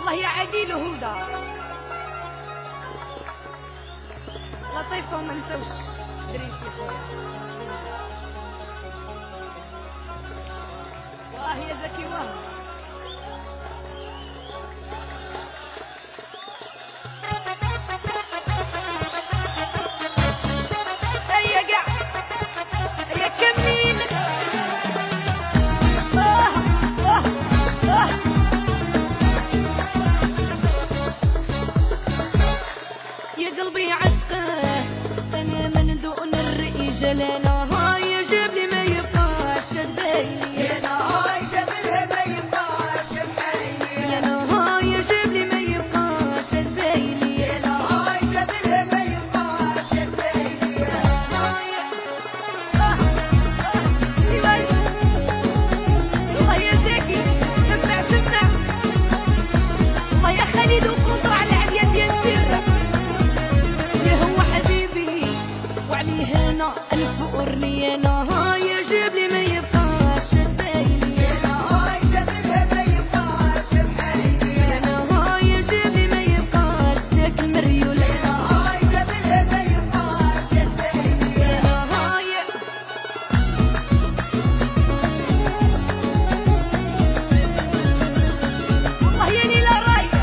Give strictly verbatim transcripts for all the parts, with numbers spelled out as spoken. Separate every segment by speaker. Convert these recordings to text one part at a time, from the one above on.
Speaker 1: والله يا عقيل هدى لطيفة وما نسوش دريسي خويا. واه يا زكي واه هيا قاع هيا كمين آه آه آه يا قلبي عشقه انا من دون الرجال انا هاي جاب لي ما يبقاش شديني انا هاي جاب لها ما يبقاش محيني انا هاي جاب لي ما يبقاش شديني انا هاي جاب لها ما يبقاش شديني انا هاي اه اه والله يا زكي سمع سمع والله يا خالد وكنطر على العليا ديال السر يا هو حبيبي وعليه انا الفقر لي انا هاي جاب لي ما يبقاش شديني انا هاي جاب لها ما يبقاش محيني انا هاي جاب لي ما يبقاش داك المريول انا هاي جاب لها ما يبقاش شديني انا هاي والله يا ليلى رايقه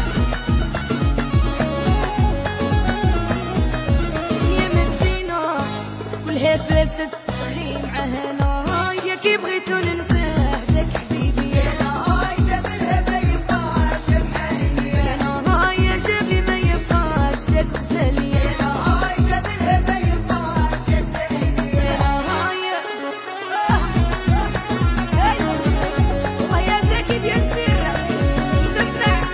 Speaker 1: يا مدينه والهبه تسخي معانا هاي كي بغيتو ننساه داك حبيبي انا هاي جاب لها ما يبقاش محيني انا هاي جاب لي ما يبقاش داك غزالي انا هاي جاب لها ما يبقاش شديني انا هاي آه هاي والله يا زكي ديال السر سمع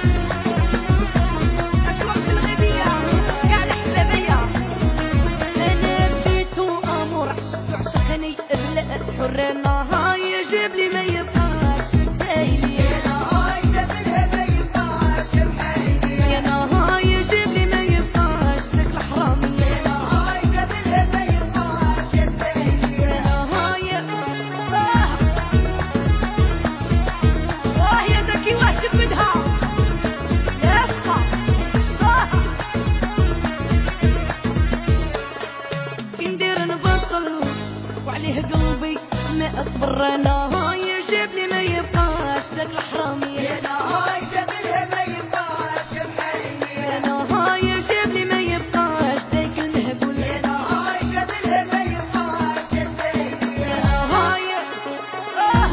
Speaker 1: اش وقت الغبيه كاع الحبابيه انا بديتو امور عشقني بلا حر انا هاي جاب لي ما يبقاش شديني انا هاي جاب لها ما يبقاش محيني انا هاي جاب لي ما يبقاش داك الحرامي انا هاي جاب لها ما يبقاش شديني انا هاي اه واه يا زكي واه شبدها يا اسطى اه كي ندير نبطل وعليه قلبي ما اصبر انا هاي جاب لي ما يبقاش داك الحرامي انا هاي جاب لها ما يبقاش محيني انا هاي جاب لي ما يبقاش داك المهبول انا هاي جاب لها ما يبقاش شديني انا هاي اه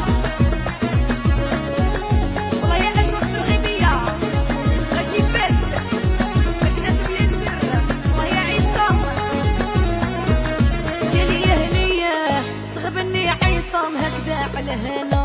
Speaker 1: والله يا اش وقت الغبيه غاشي بس مكناس ديال السر والله يا عصام يا لي يا هنيه تغبني عصام هكذا على هنا